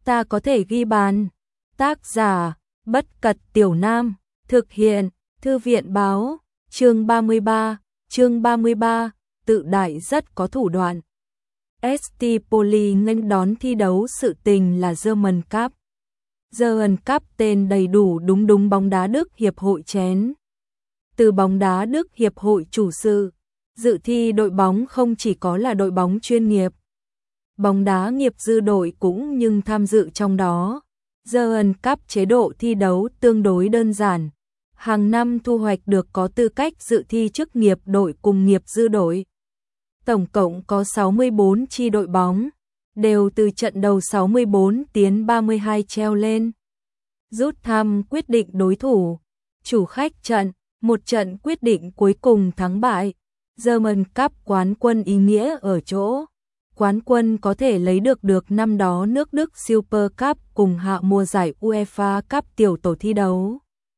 ta có thể ghi bàn. Tác giả, Bất Cật Tiểu Nam, thực hiện, Thư viện báo, chương 33, tự đại rất có thủ đoạn. ST Poli nghênh đón thi đấu sự tình là German Cup. German Cup tên đầy đủ đúng bóng đá Đức Hiệp hội chén. Từ bóng đá Đức Hiệp hội chủ sự, dự thi đội bóng không chỉ có là đội bóng chuyên nghiệp. Bóng đá nghiệp dư đội cũng nhưng tham dự trong đó. German Cup chế độ thi đấu tương đối đơn giản. Hàng năm thu hoạch được có tư cách dự thi chức nghiệp đội cùng nghiệp dư đội. Tổng cộng có 64 chi đội bóng, đều từ trận đầu 64 tiến 32 treo lên. Rút thăm quyết định đối thủ, chủ khách trận, một trận quyết định cuối cùng thắng bại. German Cup quán quân ý nghĩa ở chỗ, quán quân có thể lấy được năm đó nước Đức Super Cup cùng hạ mùa giải UEFA Cup tiểu tổ thi đấu.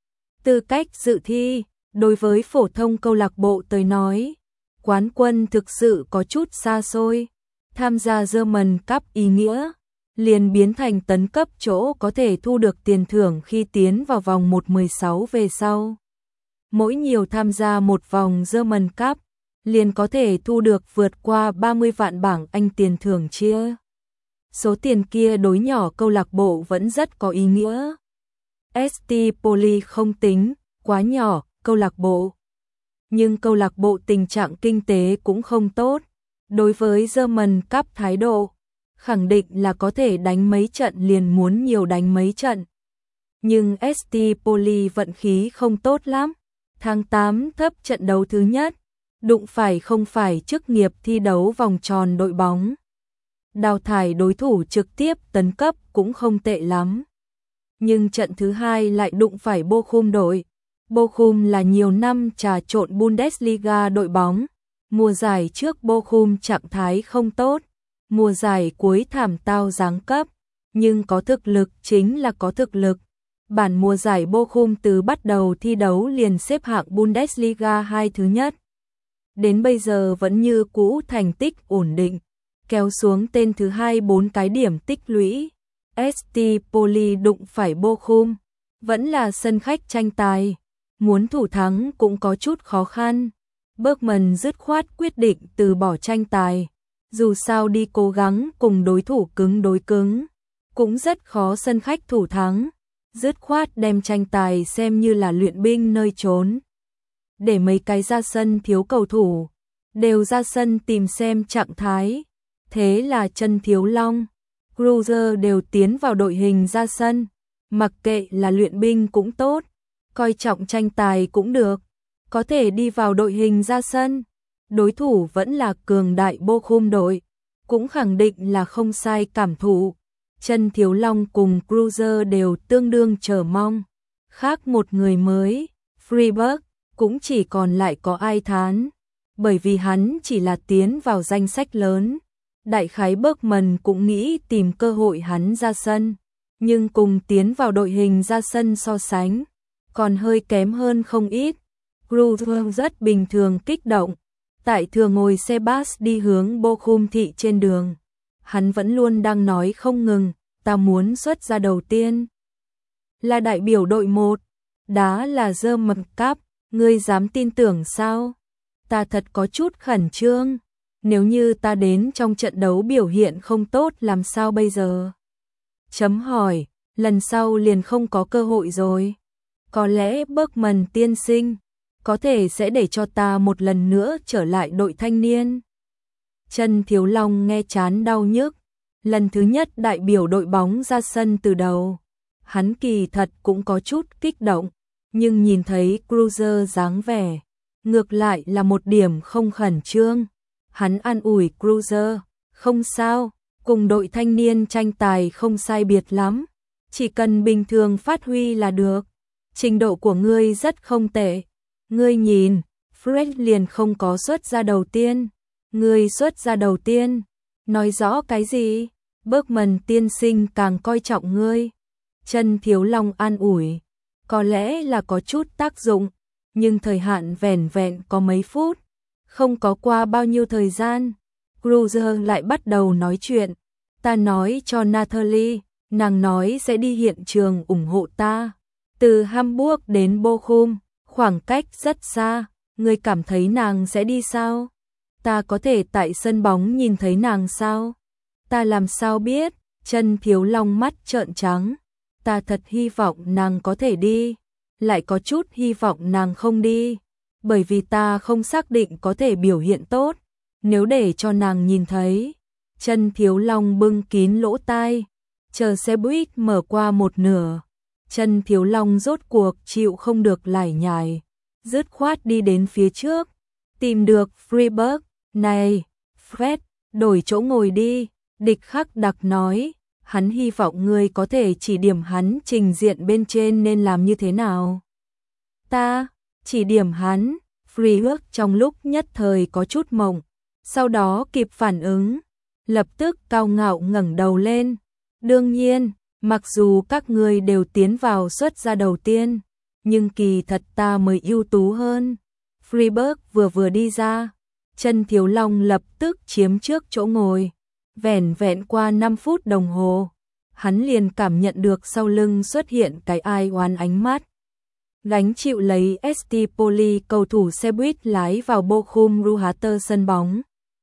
Tư cách dự thi, đối với phổ thông câu lạc bộ tới nói, quán quân thực sự có chút xa xôi. Tham gia German Cup ý nghĩa, liền biến thành tấn cấp chỗ có thể thu được tiền thưởng khi tiến vào vòng 1/16 về sau. Mỗi nhiều tham gia một vòng German Cup, liền có thể thu được vượt qua 30 vạn bảng Anh tiền thưởng chia. Số tiền kia đối nhỏ câu lạc bộ vẫn rất có ý nghĩa. ST Poli không tính quá nhỏ câu lạc bộ, nhưng câu lạc bộ tình trạng kinh tế cũng không tốt. Đối với German Cup thái độ, khẳng định là có thể đánh mấy trận liền muốn nhiều đánh mấy trận. Nhưng ST Poli vận khí không tốt lắm. Tháng 8 thấp trận đấu thứ nhất, đụng phải không phải chức nghiệp thi đấu vòng tròn đội bóng. Đào thải đối thủ trực tiếp tấn cấp cũng không tệ lắm. Nhưng trận thứ hai lại đụng phải Bochum đội. Bochum là nhiều năm trà trộn Bundesliga đội bóng. Mùa giải trước Bochum trạng thái không tốt, mùa giải cuối thảm tao giáng cấp, nhưng có thực lực chính là có thực lực. Bản mùa giải Bochum từ bắt đầu thi đấu liền xếp hạng Bundesliga 2 thứ nhất. Đến bây giờ vẫn như cũ thành tích ổn định, kéo xuống tên thứ 2 4 cái điểm tích lũy. ST Poli đụng phải Bochum, vẫn là sân khách tranh tài, muốn thủ thắng cũng có chút khó khăn. Bergman dứt khoát quyết định từ bỏ tranh tài, dù sao đi cố gắng cùng đối thủ cứng đối cứng, cũng rất khó sân khách thủ thắng, dứt khoát đem tranh tài xem như là luyện binh nơi trốn. Để mấy cái ra sân thiếu cầu thủ, đều ra sân tìm xem trạng thái, thế là Chân Thiếu Long, Cruiser đều tiến vào đội hình ra sân, mặc kệ là luyện binh cũng tốt, coi trọng tranh tài cũng được. Có thể đi vào đội hình ra sân, đối thủ vẫn là cường đại Bochum đội, cũng khẳng định là không sai cảm thụ. Chân Thiếu Long cùng Cruiser đều tương đương chờ mong. Khác một người mới, Freiburg, cũng chỉ còn lại có Ai Thán, bởi vì hắn chỉ là tiến vào danh sách lớn. Đại khái Bergman cũng nghĩ tìm cơ hội hắn ra sân, nhưng cùng tiến vào đội hình ra sân so sánh, còn hơi kém hơn không ít. Cruiser rất bình thường kích động, tại thừa ngồi xe bus đi hướng Bochum thị trên đường. Hắn vẫn luôn đang nói không ngừng, ta muốn xuất ra đầu tiên. Là đại biểu đội 1, đá là German Cup, ngươi dám tin tưởng sao? Ta thật có chút khẩn trương, nếu như ta đến trong trận đấu biểu hiện không tốt làm sao bây giờ? Chấm hỏi, lần sau liền không có cơ hội rồi. Có lẽ Bergman tiên sinh có thể sẽ để cho ta một lần nữa trở lại đội thanh niên. Chân Thiếu Long nghe chán đau nhức, lần thứ nhất đại biểu đội bóng ra sân từ đầu. Hắn kỳ thật cũng có chút kích động, nhưng nhìn thấy Cruiser dáng vẻ, ngược lại là một điểm không khẩn trương. Hắn an ủi Cruiser, không sao, cùng đội thanh niên tranh tài không sai biệt lắm, chỉ cần bình thường phát huy là được. Trình độ của ngươi rất không tệ. Ngươi nhìn, Fred liền không có xuất ra đầu tiên. Ngươi xuất ra đầu tiên. Nói rõ cái gì? Bergman tiên sinh càng coi trọng ngươi. Chân Thiếu Long an ủi. Có lẽ là có chút tác dụng, nhưng thời hạn vẻn vẹn có mấy phút. Không có qua bao nhiêu thời gian, Cruiser lại bắt đầu nói chuyện. Ta nói cho Natalie, nàng nói sẽ đi hiện trường ủng hộ ta. Từ Hamburg đến Bochum, khoảng cách rất xa, ngươi cảm thấy nàng sẽ đi sao? Ta có thể tại sân bóng nhìn thấy nàng sao? Ta làm sao biết? Chân Thiếu Long mắt trợn trắng. Ta thật hy vọng nàng có thể đi, lại có chút hy vọng nàng không đi, bởi vì ta không xác định có thể biểu hiện tốt, nếu để cho nàng nhìn thấy. Chân Thiếu Long bưng kín lỗ tai, chờ xe buýt mở qua một nửa. Chân Thiếu Long rốt cuộc chịu không được lải nhải, dứt khoát đi đến phía trước, tìm được Freiburg. Này, Fred, đổi chỗ ngồi đi, Địch Khắc Đặc nói, hắn hy vọng ngươi có thể chỉ điểm hắn trình diện bên trên nên làm như thế nào. Ta, chỉ điểm hắn, Freiburg trong lúc nhất thời có chút mộng, sau đó kịp phản ứng, lập tức cao ngạo ngẩng đầu lên. Đương nhiên, mặc dù các ngươi đều tiến vào suất ra đầu tiên, nhưng kỳ thật ta mới ưu tú hơn. Freiburg vừa đi ra, Chân Thiếu Long lập tức chiếm trước chỗ ngồi. Vẻn vẹn qua 5 phút đồng hồ, hắn liền cảm nhận được sau lưng xuất hiện cái ai oán ánh mắt. Gánh chịu lấy ST Poli cầu thủ xe buýt lái vào Bochum Ruhater sân bóng.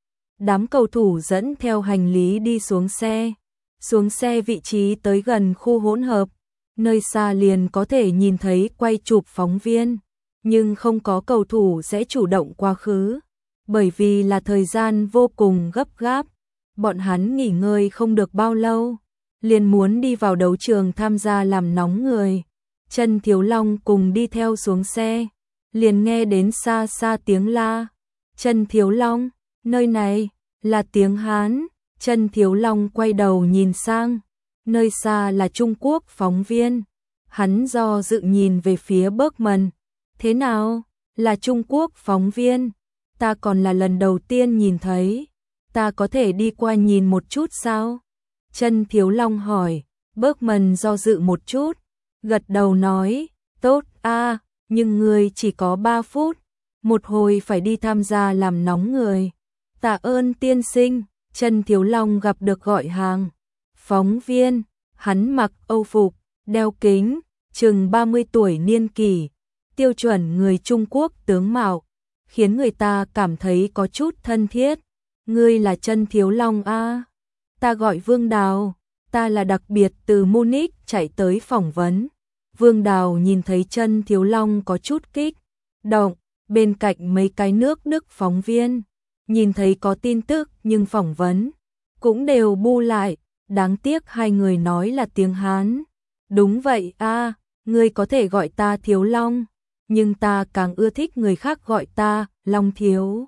Đám cầu thủ dẫn theo hành lý đi xuống xe. Xuống xe vị trí tới gần khu hỗn hợp, nơi xa liền có thể nhìn thấy quay chụp phóng viên, nhưng không có cầu thủ sẽ chủ động quá khứ, bởi vì là thời gian vô cùng gấp gáp. Bọn hắn nghỉ ngơi không được bao lâu, liền muốn đi vào đấu trường tham gia làm nóng người. Chân Thiếu Long cùng đi theo xuống xe, liền nghe đến xa xa tiếng la. Chân Thiếu Long, nơi này là tiếng Hán. Chân Thiếu Long quay đầu nhìn sang, nơi xa là Trung Quốc phóng viên. Hắn do dự nhìn về phía Bergman. Thế nào? Là Trung Quốc phóng viên? Ta còn là lần đầu tiên nhìn thấy. Ta có thể đi qua nhìn một chút sao? Chân Thiếu Long hỏi. Bergman do dự một chút, gật đầu nói, tốt a, nhưng ngươi chỉ có 3 phút, một hồi phải đi tham gia làm nóng người. Tạ ơn tiên sinh. Chân Thiếu Long gặp được gọi hàng. Phóng viên, hắn mặc Âu phục, đeo kính, chừng 30 tuổi niên kỷ, tiêu chuẩn người Trung Quốc tướng mạo, khiến người ta cảm thấy có chút thân thiết. Ngươi là Chân Thiếu Long a? Ta gọi Vương Đào, ta là đặc biệt từ Munich chạy tới phỏng vấn. Vương Đào nhìn thấy Chân Thiếu Long có chút kích động, bên cạnh mấy cái nước Đức phóng viên. Nhìn thấy có tin tức nhưng phỏng vấn cũng đều bu lại, đáng tiếc hai người nói là tiếng Hán. Đúng vậy a, ngươi có thể gọi ta Thiếu Long, nhưng ta càng ưa thích người khác gọi ta Long Thiếu.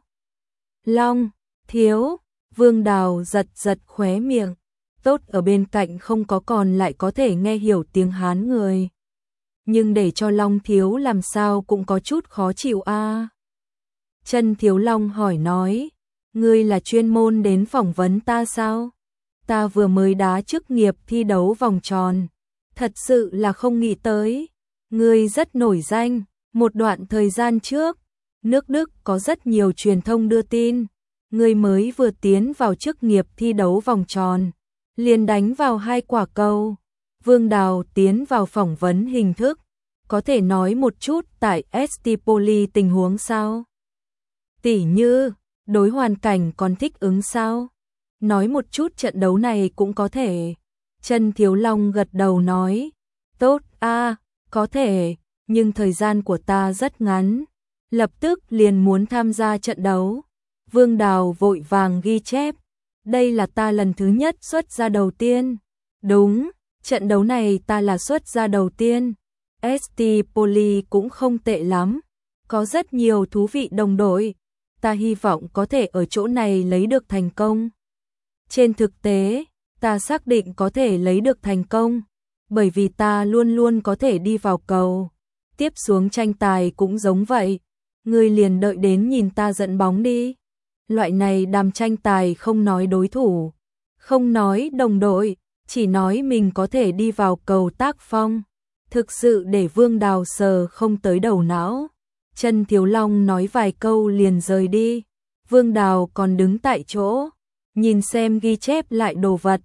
Long, Thiếu, Vương Đào giật giật khóe miệng, tốt ở bên cạnh không có còn lại có thể nghe hiểu tiếng Hán người. Nhưng để cho Long Thiếu làm sao cũng có chút khó chịu a. Chân Thiếu Long hỏi nói, ngươi là chuyên môn đến phỏng vấn ta sao? Ta vừa mới đá chức nghiệp thi đấu vòng tròn, thật sự là không nghĩ tới. Ngươi rất nổi danh, một đoạn thời gian trước, nước Đức có rất nhiều truyền thông đưa tin, ngươi mới vừa tiến vào chức nghiệp thi đấu vòng tròn, liền đánh vào 2 quả cầu. Vương Đào tiến vào phỏng vấn hình thức, có thể nói một chút tại ST Poli tình huống sao? Tỉ như, đối hoàn cảnh còn thích ứng sao? Nói một chút trận đấu này cũng có thể. Chân Thiếu Long gật đầu nói, tốt a, có thể, nhưng thời gian của ta rất ngắn, lập tức liền muốn tham gia trận đấu. Vương Đào vội vàng ghi chép, đây là ta lần thứ nhất xuất ra đầu tiên. Đúng, trận đấu này ta là xuất ra đầu tiên. ST Poli cũng không tệ lắm, có rất nhiều thú vị đồng đội. Ta hy vọng có thể ở chỗ này lấy được thành công. Trên thực tế, ta xác định có thể lấy được thành công, bởi vì ta luôn luôn có thể đi vào cầu. Tiếp xuống tranh tài cũng giống vậy, ngươi liền đợi đến nhìn ta dẫn bóng đi. Loại này đàm tranh tài không nói đối thủ, không nói đồng đội, chỉ nói mình có thể đi vào cầu tác phong. Thực sự để Vương Đào sờ không tới đầu não. Chân Thiếu Long nói vài câu liền rời đi. Vương Đào còn đứng tại chỗ, nhìn xem ghi chép lại đồ vật.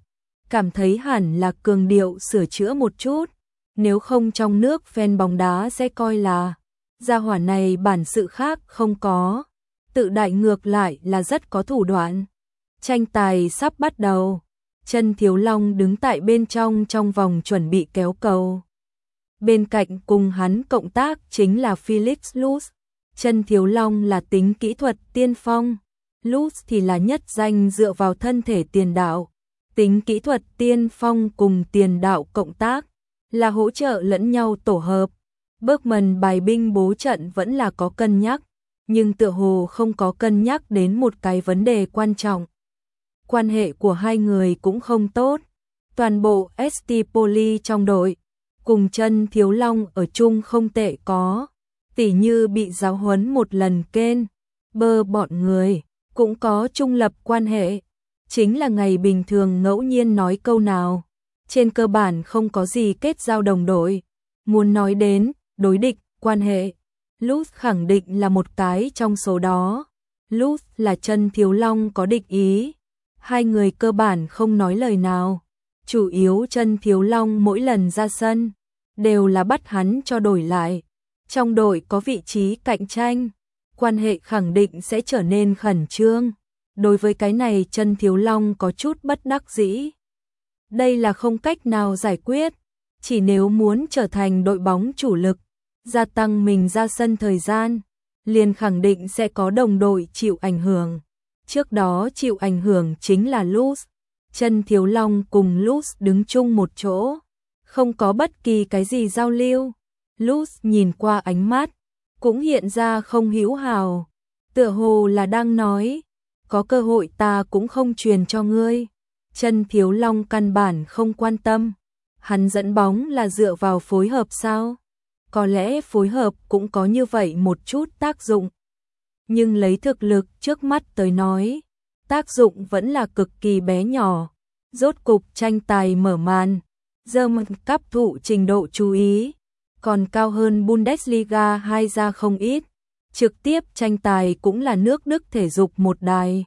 cảm thấy hẳn là cường điệu sửa chữa một chút, nếu không trong nước fan bóng đá sẽ coi là gia hỏa này bản sự khác không có, tự đại ngược lại là rất có thủ đoạn. Tranh tài sắp bắt đầu, Chân Thiếu Long đứng tại bên trong vòng chuẩn bị kéo cầu. Bên cạnh cùng hắn cộng tác chính là Felix Luz. Chân Thiếu Long là tính kỹ thuật tiên phong, Luz thì là nhất danh dựa vào thân thể tiền đạo. Tính kỹ thuật tiên phong cùng tiền đạo cộng tác, là hỗ trợ lẫn nhau tổ hợp. Bergman bài binh bố trận vẫn là có cân nhắc, nhưng tựa hồ không có cân nhắc đến một cái vấn đề quan trọng. Quan hệ của hai người cũng không tốt. Toàn bộ ST Poli trong đội, cùng Chân Thiếu Long ở chung không tệ có. Tỉ như bị giáo huấn một lần Ken, Bơ bọn người, cũng có trung lập quan hệ. Chính là ngày bình thường ngẫu nhiên nói câu nào. Trên cơ bản không có gì kết giao đồng đội. Muốn nói đến, đối địch, quan hệ, Luz khẳng định là một cái trong số đó. Luz là Chân Thiếu Long có địch ý. Hai người cơ bản không nói lời nào. Chủ yếu Chân Thiếu Long mỗi lần ra sân, đều là bắt hắn cho đổi lại. Trong đội có vị trí cạnh tranh, quan hệ khẳng định sẽ trở nên khẩn trương. Đối với cái này Chân Thiếu Long có chút bất đắc dĩ. Đây là không cách nào giải quyết, chỉ nếu muốn trở thành đội bóng chủ lực, gia tăng mình ra sân thời gian, liền khẳng định sẽ có đồng đội chịu ảnh hưởng. Trước đó chịu ảnh hưởng chính là Luz. Chân Thiếu Long cùng Luz đứng chung một chỗ, không có bất kỳ cái gì giao lưu. Luz nhìn qua ánh mắt, cũng hiện ra không hữu hảo, tựa hồ là đang nói, có cơ hội ta cũng không truyền cho ngươi. Chân Thiếu Long căn bản không quan tâm, hắn dẫn bóng là dựa vào phối hợp sao? Có lẽ phối hợp cũng có như vậy một chút tác dụng, nhưng lấy thực lực trước mắt tới nói, tác dụng vẫn là cực kỳ bé nhỏ. Rốt cục tranh tài mở màn, German Cup thụ trình độ chú ý, còn cao hơn Bundesliga 2 ra không ít. Trực tiếp tranh tài cũng là nước Đức thể dục một đài.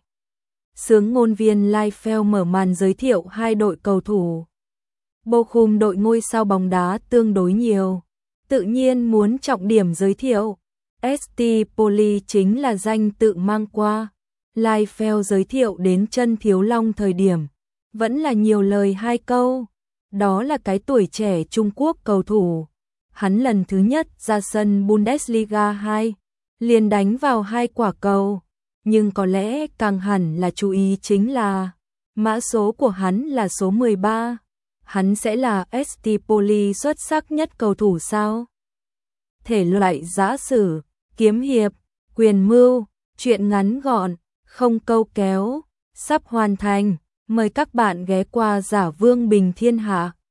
Sướng ngôn viên Liefeld mở màn giới thiệu hai đội cầu thủ. Bochum đội ngôi sao bóng đá tương đối nhiều, tự nhiên muốn trọng điểm giới thiệu. ST Poli chính là danh tự mang qua. Liefeld giới thiệu đến Chân Thiếu Long thời điểm, vẫn là nhiều lời hai câu. Đó là cái tuổi trẻ Trung Quốc cầu thủ. Hắn lần thứ nhất ra sân Bundesliga 2, liền đánh vào 2 quả cầu. Nhưng có lẽ càng hẳn là chú ý chính là mã số của hắn là số 13. Hắn sẽ là ST Poli xuất sắc nhất cầu thủ sao? Thể loại giã sử, kiếm hiệp, quyền mưu, truyện ngắn gọn, không câu kéo, sắp hoàn thành. Mời các bạn ghé qua Giả Vương Bình Thiên Hạ.